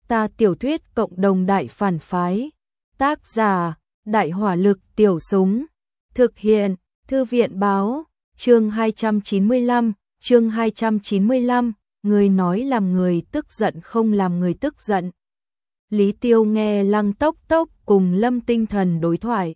Ta tiểu thuyết cộng đồng đại phản phái. Tác giả, Đại hỏa lực tiểu súng. Thực hiện, Thư viện báo, chương 295, người nói làm người tức giận không làm người tức giận. Lý Tiêu nghe Lăng Tốc Tốc cùng Lâm Tinh Thần đối thoại.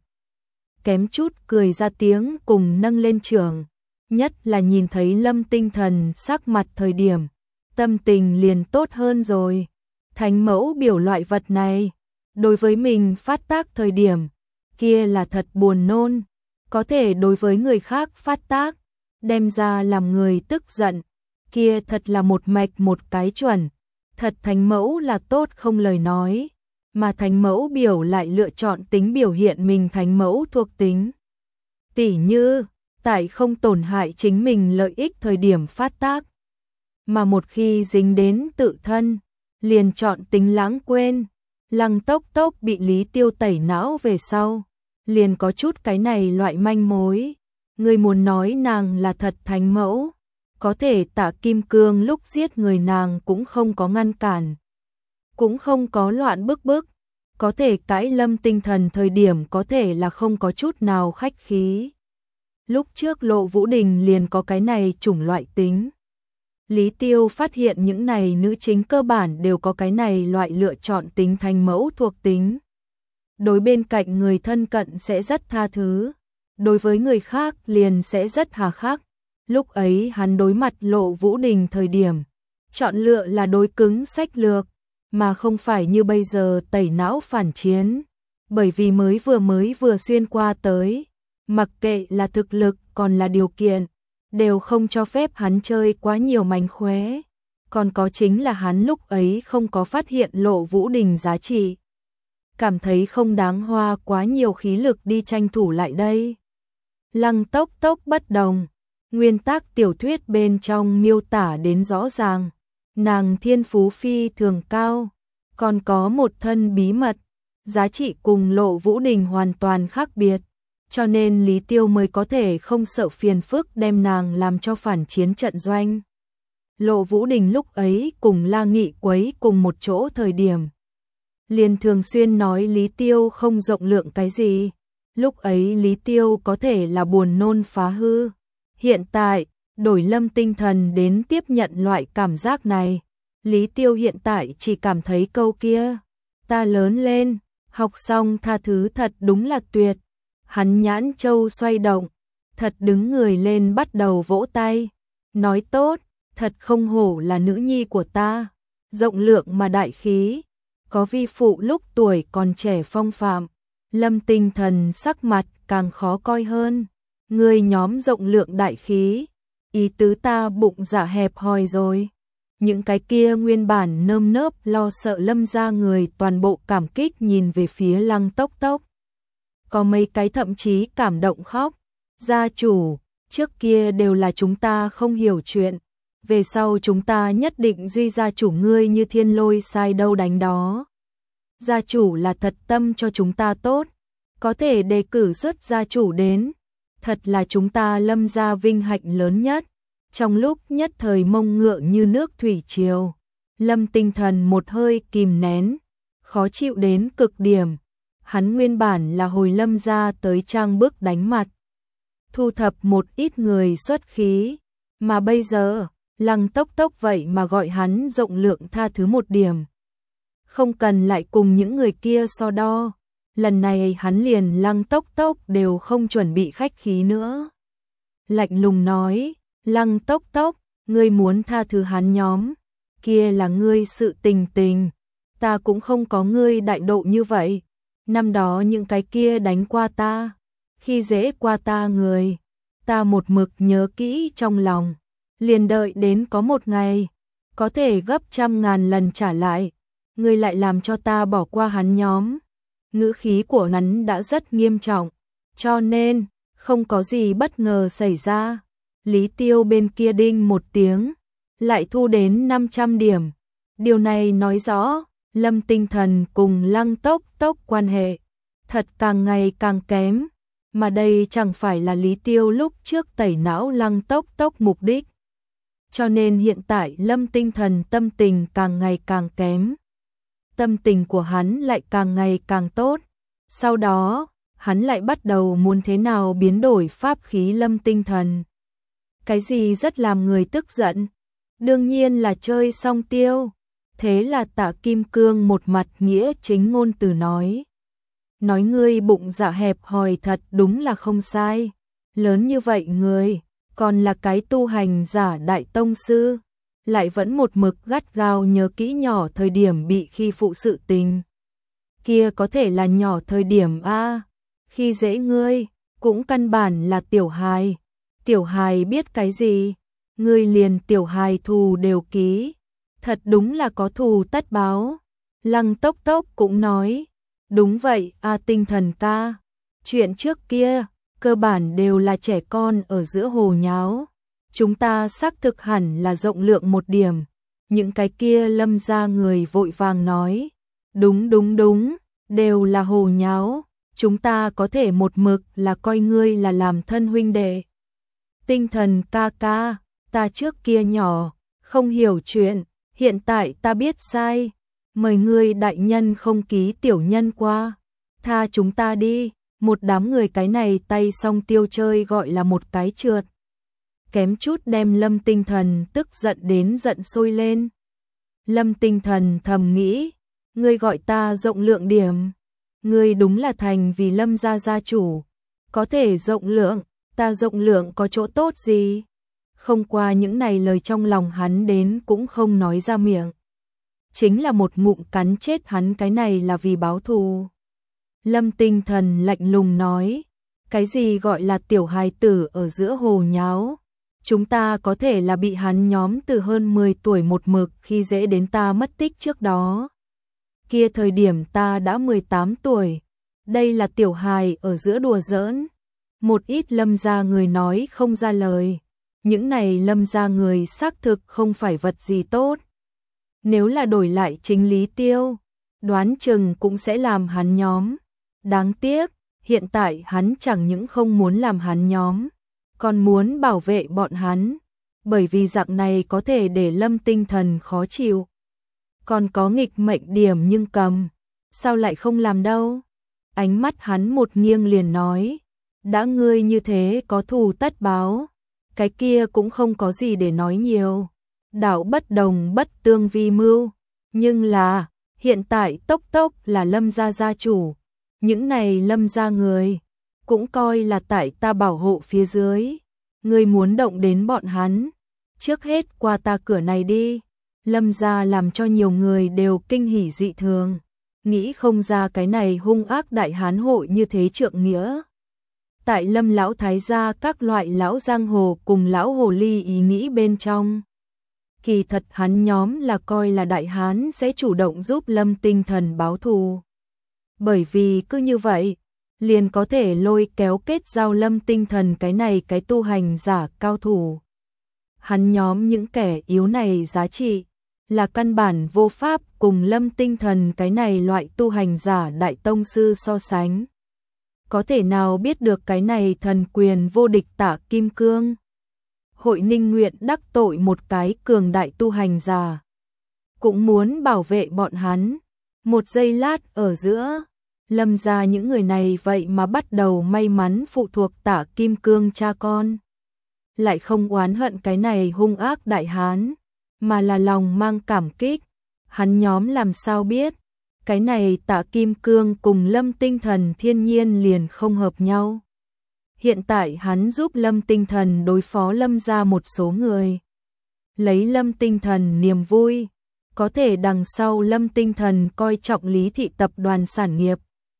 Kém chút cười ra tiếng cùng nâng lên trường. Nhất là nhìn thấy Lâm Tinh Thần sắc mặt thời điểm. Tâm tình liền tốt hơn rồi. Thánh mẫu biểu loại vật này. Đối với mình phát tác thời điểm. Kia là thật buồn nôn. Có thể đối với người khác phát tác. Đem ra làm người tức giận. Kia thật là một mạch một cái chuẩn. Thật thánh mẫu là tốt không lời nói. Mà thánh mẫu biểu lại lựa chọn tính biểu hiện mình thánh mẫu thuộc tính. Tỉ như, tại không tổn hại chính mình lợi ích thời điểm phát tác. Mà một khi dính đến tự thân, liền chọn tính lãng quên. Lăng Tốc Tốc bị Lý Tiêu tẩy não về sau. Liền có chút cái này loại manh mối. Người muốn nói nàng là thật thánh mẫu. Có thể Tạ Kim Cương lúc giết người nàng cũng không có ngăn cản. Cũng không có loạn bức. Có thể cãi Lâm Tinh Thần thời điểm có thể là không có chút nào khách khí. Lúc trước Lộ Vũ Đình liền có cái này chủng loại tính. Lý Tiêu phát hiện những này nữ chính cơ bản đều có cái này loại lựa chọn tính thánh mẫu thuộc tính. Đối bên cạnh người thân cận sẽ rất tha thứ. Đối với người khác liền sẽ rất hà khắc. Lúc ấy hắn đối mặt Lộ Vũ Đình thời điểm. Chọn lựa là đối cứng sách lược. Mà không phải như bây giờ tẩy não phản chiến. Bởi vì mới vừa xuyên qua tới. Mặc kệ là thực lực còn là điều kiện. Đều không cho phép hắn chơi quá nhiều mánh khóe. Còn có chính là hắn lúc ấy không có phát hiện Lộ Vũ Đình giá trị. Cảm thấy không đáng hoa quá nhiều khí lực đi tranh thủ lại đây. Lăng Tốc Tốc bất đồng. Nguyên tác tiểu thuyết bên trong miêu tả đến rõ ràng. Nàng thiên phú phi thường cao. Còn có một thân bí mật. Giá trị cùng Lộ Vũ Đình hoàn toàn khác biệt. Cho nên Lý Tiêu mới có thể không sợ phiền phức đem nàng làm cho phản chiến trận doanh. Lộ Vũ Đình lúc ấy cùng La Nghị quấy cùng một chỗ thời điểm. Liền thường xuyên nói Lý Tiêu không rộng lượng cái gì. Lúc ấy Lý Tiêu có thể là buồn nôn phá hư. Hiện tại, đổi Lâm Tinh Thần đến tiếp nhận loại cảm giác này. Lý Tiêu hiện tại chỉ cảm thấy câu kia. Ta lớn lên, học xong tha thứ thật đúng là tuyệt. Hắn nhãn châu xoay động, thật đứng người lên bắt đầu vỗ tay. Nói tốt, thật không hổ là nữ nhi của ta. Rộng lượng mà đại khí. Có vi phụ lúc tuổi còn trẻ phong phạm. Lâm Tinh Thần sắc mặt càng khó coi hơn. Người nhóm rộng lượng đại khí. Ý tứ ta bụng dạ hẹp hòi rồi. Những cái kia nguyên bản nơm nớp lo sợ Lâm ra người toàn bộ cảm kích nhìn về phía Lăng Tốc Tốc. Có mấy cái thậm chí cảm động khóc. Gia chủ, trước kia đều là chúng ta không hiểu chuyện. Về sau chúng ta nhất định duy gia chủ ngươi như thiên lôi sai đâu đánh đó. Gia chủ là thật tâm cho chúng ta tốt. Có thể đề cử xuất gia chủ đến. Thật là chúng ta Lâm gia vinh hạnh lớn nhất. Trong lúc nhất thời mông ngựa như nước thủy triều. Lâm Tinh Thần một hơi kìm nén. Khó chịu đến cực điểm. Hắn nguyên bản là hồi Lâm gia tới trang bức đánh mặt. Thu thập một ít người xuất khí. Mà bây giờ, Lăng Tốc Tốc vậy mà gọi hắn rộng lượng tha thứ một điểm. Không cần lại cùng những người kia so đo. Lần này hắn liền Lăng Tốc Tốc đều không chuẩn bị khách khí nữa. Lạnh lùng nói, Lăng Tốc Tốc, ngươi muốn tha thứ hắn nhóm. Kia là ngươi sự tình. Ta cũng không có ngươi đại độ như vậy. Năm đó những cái kia đánh qua ta, khi dễ qua ta người, ta một mực nhớ kỹ trong lòng, liền đợi đến có một ngày, có thể gấp 100.000 lần trả lại, ngươi lại làm cho ta bỏ qua hắn nhóm. Ngữ khí của hắn đã rất nghiêm trọng, cho nên, không có gì bất ngờ xảy ra. Lý Tiêu bên kia đinh một tiếng, lại thu đến 500 điểm. Điều này nói rõ, Lâm Tinh Thần cùng Lăng Tốc Tốc quan hệ thật càng ngày càng kém, mà đây chẳng phải là Lý Tiêu lúc trước tẩy não Lăng Tốc Tốc mục đích. Cho nên hiện tại Lâm Tinh Thần tâm tình càng ngày càng kém. tâm tình của hắn lại càng ngày càng tốt. Sau đó, hắn lại bắt đầu muốn thế nào biến đổi pháp khí Lâm Tinh Thần. Cái gì rất làm người tức giận? Đương nhiên là chơi song tiêu. Thế là Tạ Kim Cương một mặt nghĩa chính ngôn từ nói. Nói ngươi bụng dạ hẹp hòi thật đúng là không sai. Lớn như vậy ngươi, còn là cái tu hành giả đại tông sư, lại vẫn một mực gắt gao nhớ kỹ nhỏ thời điểm bị khi phụ sự tình. Kia có thể là nhỏ thời điểm a, khi dễ ngươi, cũng căn bản là tiểu hài. Tiểu hài biết cái gì? Ngươi liền tiểu hài thù đều ký. Thật đúng là có thù tất báo. Lăng Tốc Tốc cũng nói, đúng vậy a Tinh Thần ca. Chuyện trước kia, cơ bản đều là trẻ con ở giữa hồ nháo. Chúng ta xác thực hẳn là rộng lượng một điểm. Những cái kia Lâm gia người vội vàng nói, đúng, đều là hồ nháo. Chúng ta có thể một mực là coi ngươi là làm thân huynh đệ. Tinh Thần ca ca, ta trước kia nhỏ, không hiểu chuyện, hiện tại ta biết sai. Mời ngươi đại nhân không ký tiểu nhân qua. Tha chúng ta đi. Một đám người cái này tay song tiêu chơi gọi là một cái trượt. Kém chút đem Lâm Tinh Thần tức giận đến giận sôi lên. Lâm Tinh Thần thầm nghĩ, ngươi gọi ta rộng lượng điểm. Ngươi đúng là thành vì Lâm gia gia chủ. Có thể rộng lượng, ta rộng lượng có chỗ tốt gì? Không qua những này lời trong lòng hắn đến cũng không nói ra miệng. Chính là một ngụm cắn chết hắn, cái này là vì báo thù. Lâm Tinh Thần lạnh lùng nói, cái gì gọi là tiểu hài tử ở giữa hồ nháo? Chúng ta có thể là bị hắn nhóm từ hơn 10 tuổi một mực khi dễ đến ta mất tích trước đó. Kia thời điểm ta đã 18 tuổi. Đây là tiểu hài ở giữa đùa giỡn. Một ít Lâm gia người nói không ra lời. Những này Lâm gia người xác thực không phải vật gì tốt. Nếu là đổi lại chính Lý Tiêu, đoán chừng cũng sẽ làm hắn nhóm. Đáng tiếc, hiện tại hắn chẳng những không muốn làm hắn nhóm, còn muốn bảo vệ bọn hắn, bởi vì dạng này có thể để Lâm Tinh Thần khó chịu. Còn có nghịch mệnh điểm nhưng cầm, sao lại không làm đâu? Ánh mắt hắn một nghiêng liền nói, đã ngươi như thế có thù tất báo, cái kia cũng không có gì để nói nhiều. Đạo bất đồng bất tương vi mưu, nhưng là, hiện tại Tốc Tốc là Lâm gia gia chủ. Những này Lâm gia người, cũng coi là tại ta bảo hộ phía dưới. Ngươi muốn động đến bọn hắn, trước hết qua ta cửa này đi. Lâm gia làm cho nhiều người đều kinh hỉ dị thường. Nghĩ không ra cái này hung ác đại hán hội như thế trượng nghĩa. Tại Lâm lão thái gia các loại lão giang hồ cùng lão hồ ly ý nghĩ bên trong. Kỳ thật hắn nhóm là coi là đại hán sẽ chủ động giúp Lâm Tinh Thần báo thù. Bởi vì cứ như vậy, liền có thể lôi kéo kết giao Lâm Tinh Thần cái này cái tu hành giả cao thủ. Hắn nhóm những kẻ yếu này giá trị, là căn bản vô pháp cùng Lâm Tinh Thần cái này loại tu hành giả đại tông sư so sánh. Có thể nào biết được cái này thần quyền vô địch Tạ Kim Cương? Hội Ninh nguyện đắc tội một cái cường đại tu hành giả. Cũng muốn bảo vệ bọn hắn. Một giây lát ở giữa, Lâm gia những người này vậy mà bắt đầu may mắn phụ thuộc Tạ Kim Cương cha con. Lại không oán hận cái này hung ác đại hán, mà là lòng mang cảm kích. Hắn nhóm làm sao biết, cái này Tạ Kim Cương cùng Lâm Tinh Thần thiên nhiên liền không hợp nhau. Hiện tại hắn giúp Lâm Tinh Thần đối phó Lâm gia một số người. Lấy Lâm Tinh Thần niềm vui, có thể đằng sau Lâm Tinh Thần coi trọng Lý thị tập đoàn sản nghiệp.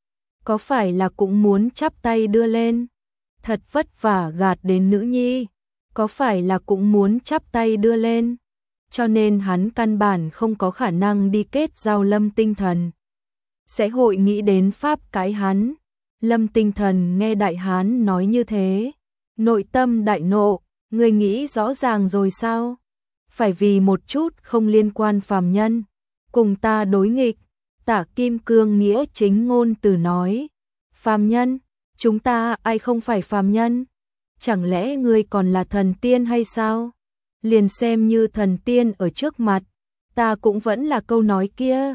Có phải là cũng muốn chắp tay đưa lên, thật vất vả gạt đến nữ nhi, có phải là cũng muốn chắp tay đưa lên, cho nên hắn căn bản không có khả năng đi kết giao Lâm Tinh Thần. Sẽ hội nghĩ đến pháp cái hắn. Lâm Tinh Thần nghe đại hán nói như thế, nội tâm đại nộ, ngươi nghĩ rõ ràng rồi sao? Phải vì một chút không liên quan phàm nhân, cùng ta đối nghịch. Tạ Kim Cương nghĩa chính ngôn từ nói, phàm nhân, chúng ta ai không phải phàm nhân? Chẳng lẽ ngươi còn là thần tiên hay sao? Liền xem như thần tiên ở trước mặt, ta cũng vẫn là câu nói kia,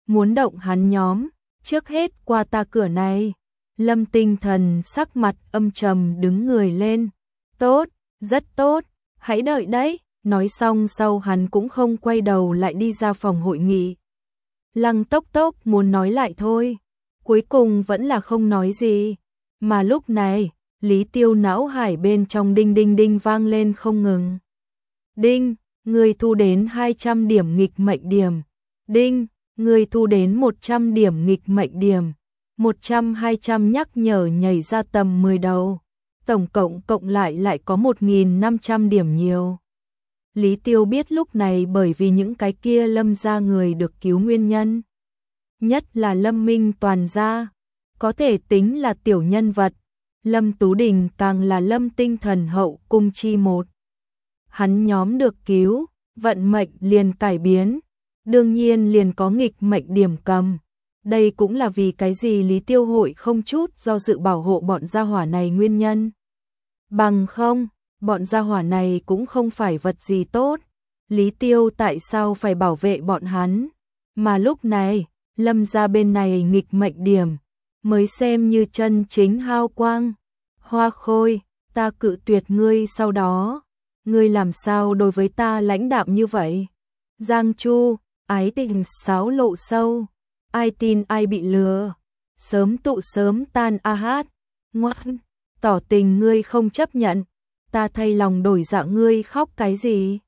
muốn động hắn nhóm, trước hết qua ta cửa này. Lâm Tinh Thần sắc mặt âm trầm đứng người lên. Tốt, rất tốt, hãy đợi đấy. Nói xong sau hắn cũng không quay đầu lại đi ra phòng hội nghị. Lăng Tốc Tốc muốn nói lại thôi, cuối cùng vẫn là không nói gì. Mà lúc này, Lý Tiêu não hải bên trong đinh đinh đinh vang lên không ngừng. Đinh, người thu đến 200 điểm nghịch mệnh điểm. Đinh, người thu đến 100 điểm nghịch mệnh điểm. 100-200 nhắc nhở nhảy ra tầm 10 đầu. Tổng cộng lại có 1.500 điểm nhiều. Lý Tiêu biết lúc này bởi vì những cái kia Lâm gia người được cứu nguyên nhân. Nhất là Lâm Minh toàn gia, có thể tính là tiểu nhân vật. Lâm Tú Đình càng là Lâm Tinh Thần hậu cung chi một. Hắn nhóm được cứu, vận mệnh liền cải biến, đương nhiên liền có nghịch mệnh điểm cầm. Đây cũng là vì cái gì Lý Tiêu hội không chút do dự bảo hộ bọn gia hỏa này nguyên nhân. Bằng không, bọn gia hỏa này cũng không phải vật gì tốt. Lý Tiêu tại sao phải bảo vệ bọn hắn? Mà lúc này, Lâm gia bên này nghịch mệnh điểm, mới xem như chân chính hao quang. Hoa Khôi, ta cự tuyệt ngươi sau đó. Ngươi làm sao đối với ta lãnh đạm như vậy? Giang Chu, ái tình xáo lộ sâu. Ai tin ai bị lừa. Sớm tụ sớm tan a hát. Ngoan, tỏ tình ngươi không chấp nhận. Ta thay lòng đổi dạ ngươi khóc cái gì?